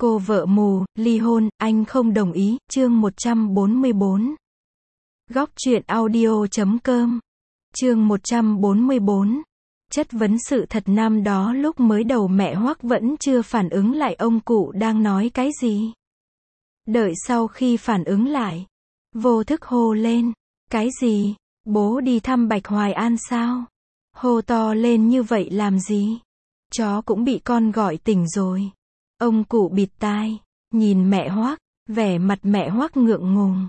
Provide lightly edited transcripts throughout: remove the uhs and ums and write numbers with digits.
Cô vợ mù, ly hôn, anh không đồng ý, chương 144. Góc truyện audio.com. Chương 144. Chất vấn sự thật năm đó lúc mới đầu mẹ Hoắc vẫn chưa phản ứng lại ông cụ đang nói cái gì. Đợi sau khi phản ứng lại, vô thức hô lên, cái gì, bố đi thăm Bạch Hoài An sao? Hô to lên như vậy làm gì? Chó cũng bị con gọi tỉnh rồi. Ông cụ bịt tai, nhìn mẹ Hoắc, vẻ mặt mẹ Hoắc ngượng ngùng.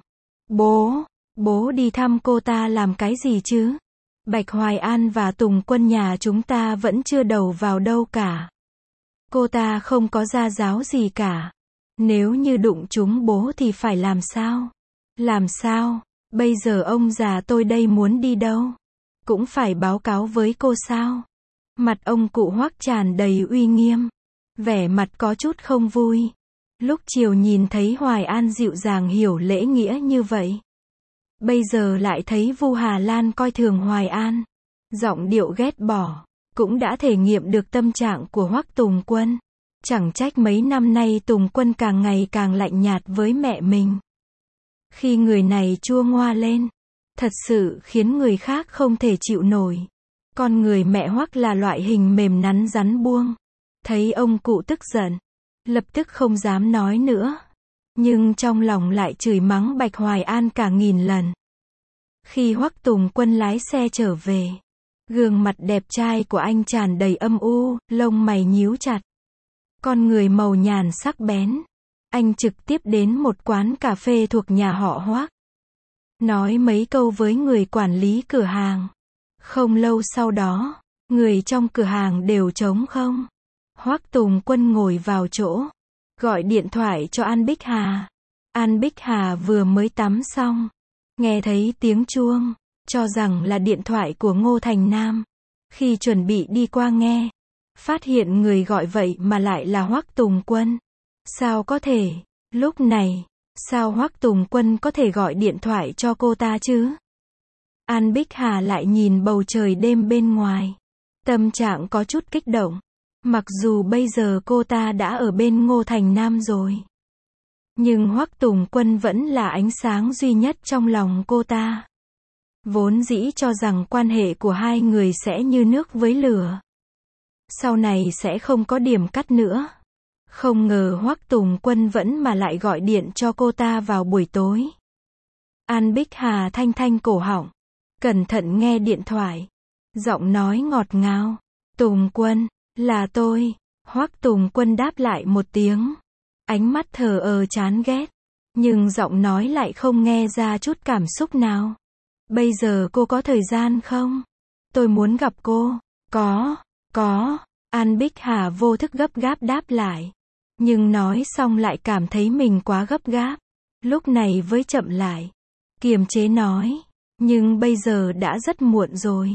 Bố đi thăm cô ta làm cái gì chứ? Bạch Hoài An và Tùng Quân nhà chúng ta vẫn chưa đầu vào đâu cả. Cô ta không có gia giáo gì cả. Nếu như đụng chúng bố thì phải làm sao? Làm sao? Bây giờ ông già tôi đây muốn đi đâu? Cũng phải báo cáo với cô sao? Mặt ông cụ Hoắc tràn đầy uy nghiêm. Vẻ mặt có chút không vui. Lúc chiều nhìn thấy Hoài An dịu dàng hiểu lễ nghĩa như vậy. Bây giờ lại thấy Vu Hà Lan coi thường Hoài An. Giọng điệu ghét bỏ. Cũng đã thể nghiệm được tâm trạng của Hoắc Tùng Quân. Chẳng trách mấy năm nay Tùng Quân càng ngày càng lạnh nhạt với mẹ mình. Khi người này chua ngoa lên, thật sự khiến người khác không thể chịu nổi. Con người mẹ Hoắc là loại hình mềm nắn rắn buông. Thấy ông cụ tức giận, lập tức không dám nói nữa. Nhưng trong lòng lại chửi mắng Bạch Hoài An cả nghìn lần. Khi Hoắc Tùng Quân lái xe trở về, gương mặt đẹp trai của anh tràn đầy âm u, lông mày nhíu chặt. Con người màu nhàn sắc bén. Anh trực tiếp đến một quán cà phê thuộc nhà họ Hoắc. Nói mấy câu với người quản lý cửa hàng. Không lâu sau đó, người trong cửa hàng đều trống không. Hoắc Tùng Quân ngồi vào chỗ, gọi điện thoại cho An Bích Hà. An Bích Hà vừa mới tắm xong, nghe thấy tiếng chuông, cho rằng là điện thoại của Ngô Thành Nam. Khi chuẩn bị đi qua nghe, phát hiện người gọi vậy mà lại là Hoắc Tùng Quân. Sao có thể? Lúc này, sao Hoắc Tùng Quân có thể gọi điện thoại cho cô ta chứ? An Bích Hà lại nhìn bầu trời đêm bên ngoài. Tâm trạng có chút kích động. Mặc dù bây giờ cô ta đã ở bên Ngô Thành Nam rồi. Nhưng Hoắc Tùng Quân vẫn là ánh sáng duy nhất trong lòng cô ta. Vốn dĩ cho rằng quan hệ của hai người sẽ như nước với lửa. Sau này sẽ không có điểm cắt nữa. Không ngờ Hoắc Tùng Quân vẫn mà lại gọi điện cho cô ta vào buổi tối. An Bích Hà thanh thanh cổ họng. Cẩn thận nghe điện thoại. Giọng nói ngọt ngào. Tùng Quân, là tôi. Hoắc Tùng Quân đáp lại một tiếng. Ánh mắt thờ ơ chán ghét. Nhưng giọng nói lại không nghe ra chút cảm xúc nào. Bây giờ cô có thời gian không? Tôi muốn gặp cô. Có. An Bích Hà vô thức gấp gáp đáp lại. Nhưng nói xong lại cảm thấy mình quá gấp gáp. Lúc này với chậm lại. Kiềm chế nói. Nhưng bây giờ đã rất muộn rồi.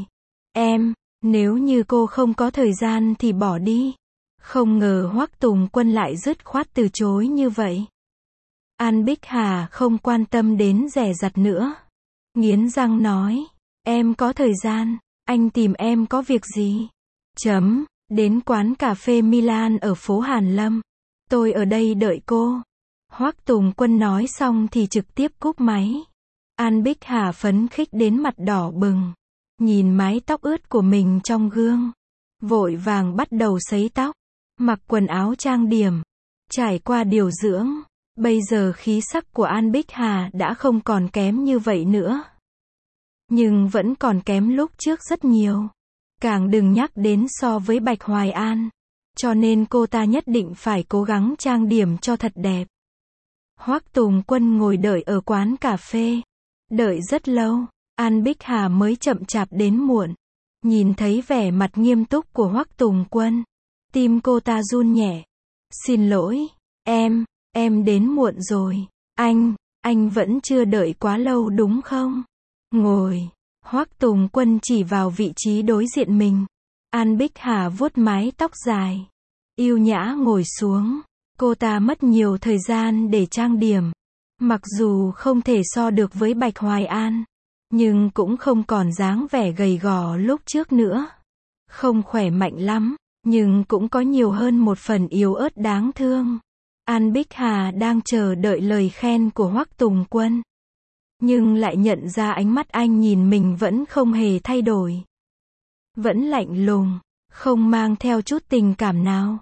Nếu như cô không có thời gian thì bỏ đi. Không ngờ Hoắc Tùng Quân lại dứt khoát từ chối như vậy. An Bích Hà không quan tâm đến dè dặt nữa. Nghiến răng nói. Em có thời gian. Anh tìm em có việc gì? Đến quán cà phê Milan ở phố Hàn Lâm. Tôi ở đây đợi cô. Hoắc Tùng Quân nói xong thì trực tiếp cúp máy. An Bích Hà phấn khích đến mặt đỏ bừng. Nhìn mái tóc ướt của mình trong gương. Vội vàng bắt đầu sấy tóc. Mặc quần áo trang điểm. Trải qua điều dưỡng. Bây giờ khí sắc của An Bích Hà đã không còn kém như vậy nữa. Nhưng vẫn còn kém lúc trước rất nhiều. Càng đừng nhắc đến so với Bạch Hoài An. Cho nên cô ta nhất định phải cố gắng trang điểm cho thật đẹp. Hoắc Tùng Quân ngồi đợi ở quán cà phê. Đợi rất lâu. An Bích Hà mới chậm chạp đến muộn. Nhìn thấy vẻ mặt nghiêm túc của Hoắc Tùng Quân. Tim cô ta run nhẹ. Xin lỗi. Em đến muộn rồi. Anh vẫn chưa đợi quá lâu đúng không? Ngồi. Hoắc Tùng Quân chỉ vào vị trí đối diện mình. An Bích Hà vuốt mái tóc dài. Yêu nhã ngồi xuống. Cô ta mất nhiều thời gian để trang điểm. Mặc dù không thể so được với Bạch Hoài An. Nhưng cũng không còn dáng vẻ gầy gò lúc trước nữa. Không khỏe mạnh lắm. Nhưng cũng có nhiều hơn một phần yếu ớt đáng thương. An Bích Hà đang chờ đợi lời khen của Hoắc Tùng Quân. Nhưng lại nhận ra ánh mắt anh nhìn mình vẫn không hề thay đổi. Vẫn lạnh lùng, không mang theo chút tình cảm nào.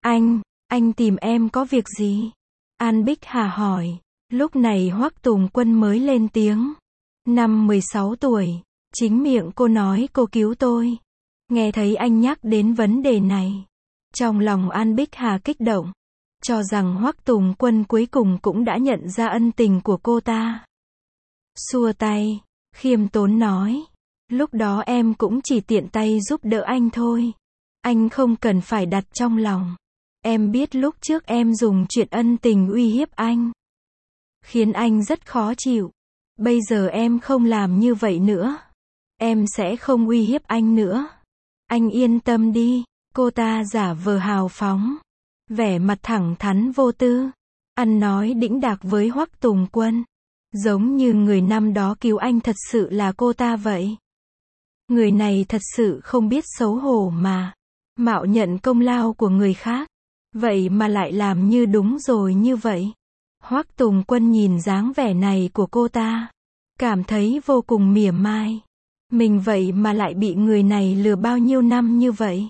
Anh tìm em có việc gì? An Bích Hà hỏi. Lúc này Hoắc Tùng Quân mới lên tiếng. Năm 16 tuổi, chính miệng cô nói cô cứu tôi. Nghe thấy anh nhắc đến vấn đề này. Trong lòng An Bích Hà kích động. Cho rằng Hoắc Tùng Quân cuối cùng cũng đã nhận ra ân tình của cô ta. Xua tay, khiêm tốn nói. Lúc đó em cũng chỉ tiện tay giúp đỡ anh thôi. Anh không cần phải đặt trong lòng. Em biết lúc trước em dùng chuyện ân tình uy hiếp anh. Khiến anh rất khó chịu. Bây giờ em không làm như vậy nữa. Em sẽ không uy hiếp anh nữa. Anh yên tâm đi. Cô ta giả vờ hào phóng. Vẻ mặt thẳng thắn vô tư. Ăn nói đĩnh đạc với Hoắc Tùng Quân. Giống như người năm đó cứu anh thật sự là cô ta vậy. Người này thật sự không biết xấu hổ mà. Mạo nhận công lao của người khác. Vậy mà lại làm như đúng rồi như vậy. Hoắc Tùng Quân nhìn dáng vẻ này của cô ta. Cảm thấy vô cùng mỉa mai. Mình vậy mà lại bị người này lừa bao nhiêu năm như vậy.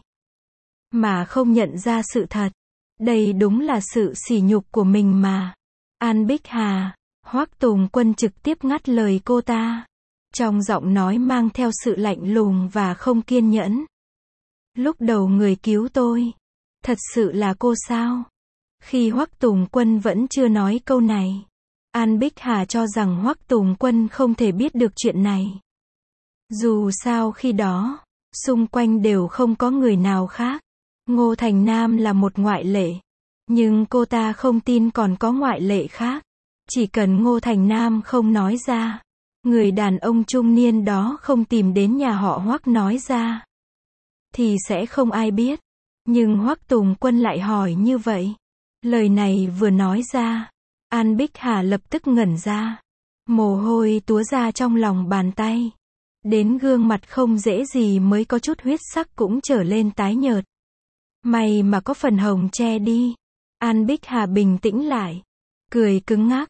Mà không nhận ra sự thật. Đây đúng là sự sỉ nhục của mình mà. An Bích Hà. Hoắc Tùng Quân trực tiếp ngắt lời cô ta. Trong giọng nói mang theo sự lạnh lùng và không kiên nhẫn. Lúc đầu người cứu tôi. Thật sự là cô sao? Khi Hoắc Tùng Quân vẫn chưa nói câu này. An Bích Hà cho rằng Hoắc Tùng Quân không thể biết được chuyện này. Dù sao khi đó, xung quanh đều không có người nào khác. Ngô Thành Nam là một ngoại lệ. Nhưng cô ta không tin còn có ngoại lệ khác. Chỉ cần Ngô Thành Nam không nói ra. Người đàn ông trung niên đó không tìm đến nhà họ Hoắc nói ra. Thì sẽ không ai biết. Nhưng Hoắc Tùng Quân lại hỏi như vậy. Lời này vừa nói ra. An Bích Hà lập tức ngẩn ra. Mồ hôi túa ra trong lòng bàn tay. Đến gương mặt không dễ gì mới có chút huyết sắc cũng trở lên tái nhợt. May mà có phần hồng che đi. An Bích Hà bình tĩnh lại. Cười cứng ngắc.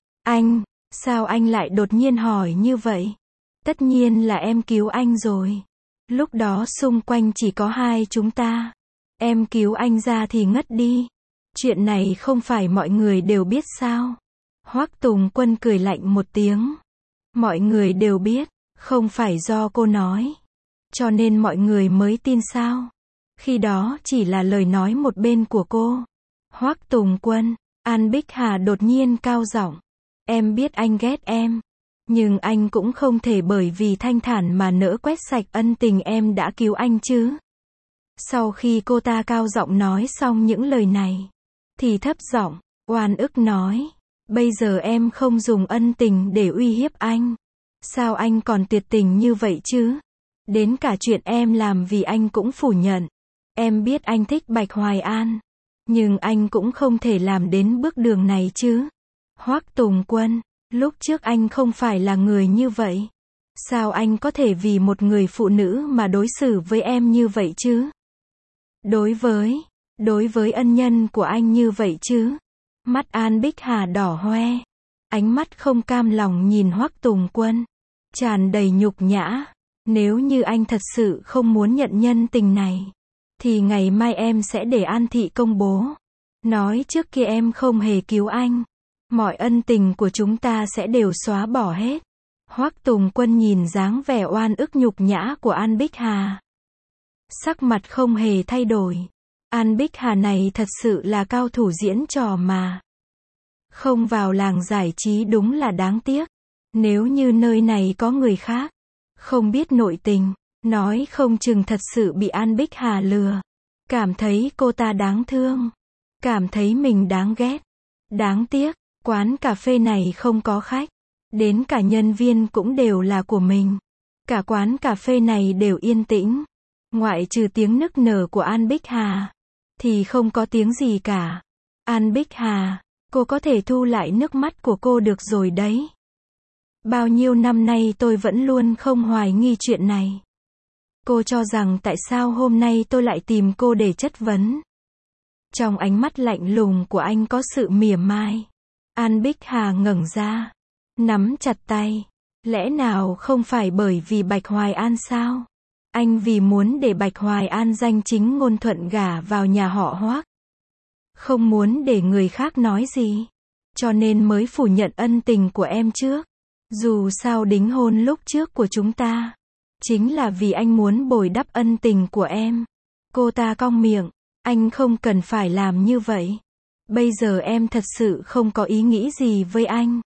Sao anh lại đột nhiên hỏi như vậy? Tất nhiên là em cứu anh rồi. Lúc đó xung quanh chỉ có hai chúng ta. Em cứu anh ra thì ngất đi. Chuyện này không phải mọi người đều biết sao? Hoắc Tùng Quân cười lạnh một tiếng. Mọi người đều biết, không phải do cô nói. Cho nên mọi người mới tin sao? Khi đó chỉ là lời nói một bên của cô. Hoắc Tùng Quân. An Bích Hà đột nhiên cao giọng. Em biết anh ghét em. Nhưng anh cũng không thể bởi vì thanh thản mà nỡ quét sạch ân tình em đã cứu anh chứ. Sau khi cô ta cao giọng nói xong những lời này. Thì thấp giọng, oan ức nói. Bây giờ em không dùng ân tình để uy hiếp anh. Sao anh còn tuyệt tình như vậy chứ? Đến cả chuyện em làm vì anh cũng phủ nhận. Em biết anh thích Bạch Hoài An. Nhưng anh cũng không thể làm đến bước đường này chứ. Hoắc Tùng Quân, lúc trước anh không phải là người như vậy. Sao anh có thể vì một người phụ nữ mà đối xử với em như vậy chứ? Đối với ân nhân của anh như vậy chứ? Mắt An Bích Hà đỏ hoe. Ánh mắt không cam lòng nhìn Hoắc Tùng Quân. Tràn đầy nhục nhã. Nếu như anh thật sự không muốn nhận nhân tình này. Thì ngày mai em sẽ để An Thị công bố. Nói trước kia em không hề cứu anh. Mọi ân tình của chúng ta sẽ đều xóa bỏ hết. Hoắc Tùng Quân nhìn dáng vẻ oan ức nhục nhã của An Bích Hà. Sắc mặt không hề thay đổi. An Bích Hà này thật sự là cao thủ diễn trò mà. Không vào làng giải trí đúng là đáng tiếc. Nếu như nơi này có người khác, không biết nội tình, nói không chừng thật sự bị An Bích Hà lừa. Cảm thấy cô ta đáng thương. Cảm thấy mình đáng ghét. Đáng tiếc, quán cà phê này không có khách. Đến cả nhân viên cũng đều là của mình. Cả quán cà phê này đều yên tĩnh. Ngoại trừ tiếng nức nở của An Bích Hà. Thì không có tiếng gì cả. An Bích Hà, cô có thể thu lại nước mắt của cô được rồi đấy. Bao nhiêu năm nay tôi vẫn luôn không hoài nghi chuyện này. Cô cho rằng tại sao hôm nay tôi lại tìm cô để chất vấn. Trong ánh mắt lạnh lùng của anh có sự mỉa mai. An Bích Hà ngẩng ra, nắm chặt tay. Lẽ nào không phải bởi vì Bạch Hoài An sao? Anh vì muốn để Bạch Hoài An danh chính ngôn thuận gả vào nhà họ Hoác. Không muốn để người khác nói gì. Cho nên mới phủ nhận ân tình của em trước. Dù sao đính hôn lúc trước của chúng ta chính là vì anh muốn bồi đắp ân tình của em. Cô ta cong miệng. Anh không cần phải làm như vậy. Bây giờ em thật sự không có ý nghĩ gì với anh.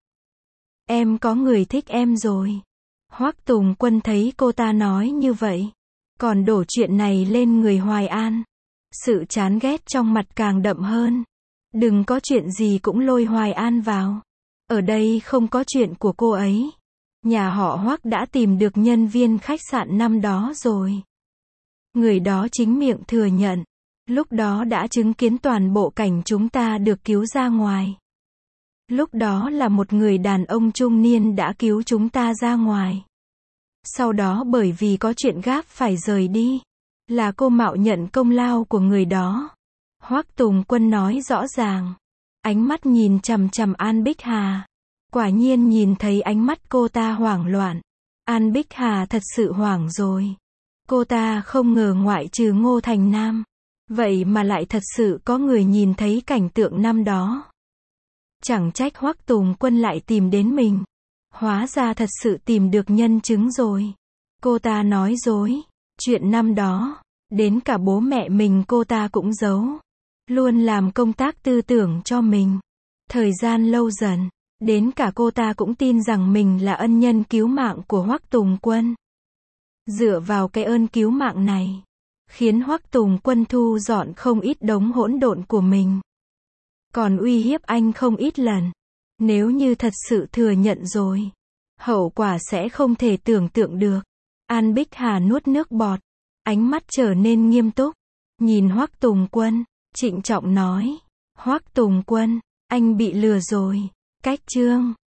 Em có người thích em rồi. Hoắc Tùng Quân thấy cô ta nói như vậy, còn đổ chuyện này lên người Hoài An. Sự chán ghét trong mặt càng đậm hơn. Đừng có chuyện gì cũng lôi Hoài An vào. Ở đây không có chuyện của cô ấy. Nhà họ Hoắc đã tìm được nhân viên khách sạn năm đó rồi. Người đó chính miệng thừa nhận. Lúc đó đã chứng kiến toàn bộ cảnh chúng ta được cứu ra ngoài. Lúc đó là một người đàn ông trung niên đã cứu chúng ta ra ngoài. Sau đó bởi vì có chuyện gấp phải rời đi. Là cô mạo nhận công lao của người đó. Hoắc Tùng Quân nói rõ ràng. Ánh mắt nhìn chằm chằm An Bích Hà. Quả nhiên nhìn thấy ánh mắt cô ta hoảng loạn. An Bích Hà thật sự hoảng rồi. Cô ta không ngờ ngoại trừ Ngô Thành Nam. Vậy mà lại thật sự có người nhìn thấy cảnh tượng năm đó. Chẳng trách Hoắc Tùng Quân lại tìm đến mình. Hóa ra thật sự tìm được nhân chứng rồi. Cô ta nói dối. Chuyện năm đó, đến cả bố mẹ mình cô ta cũng giấu. Luôn làm công tác tư tưởng cho mình. Thời gian lâu dần, đến cả cô ta cũng tin rằng mình là ân nhân cứu mạng của Hoắc Tùng Quân. Dựa vào cái ơn cứu mạng này, khiến Hoắc Tùng Quân thu dọn không ít đống hỗn độn của mình. Còn uy hiếp anh không ít lần. Nếu như thật sự thừa nhận rồi, hậu quả sẽ không thể tưởng tượng được. An Bích Hà nuốt nước bọt, ánh mắt trở nên nghiêm túc, nhìn Hoắc Tùng Quân, trịnh trọng nói, Hoắc Tùng Quân, anh bị lừa rồi. Cách chương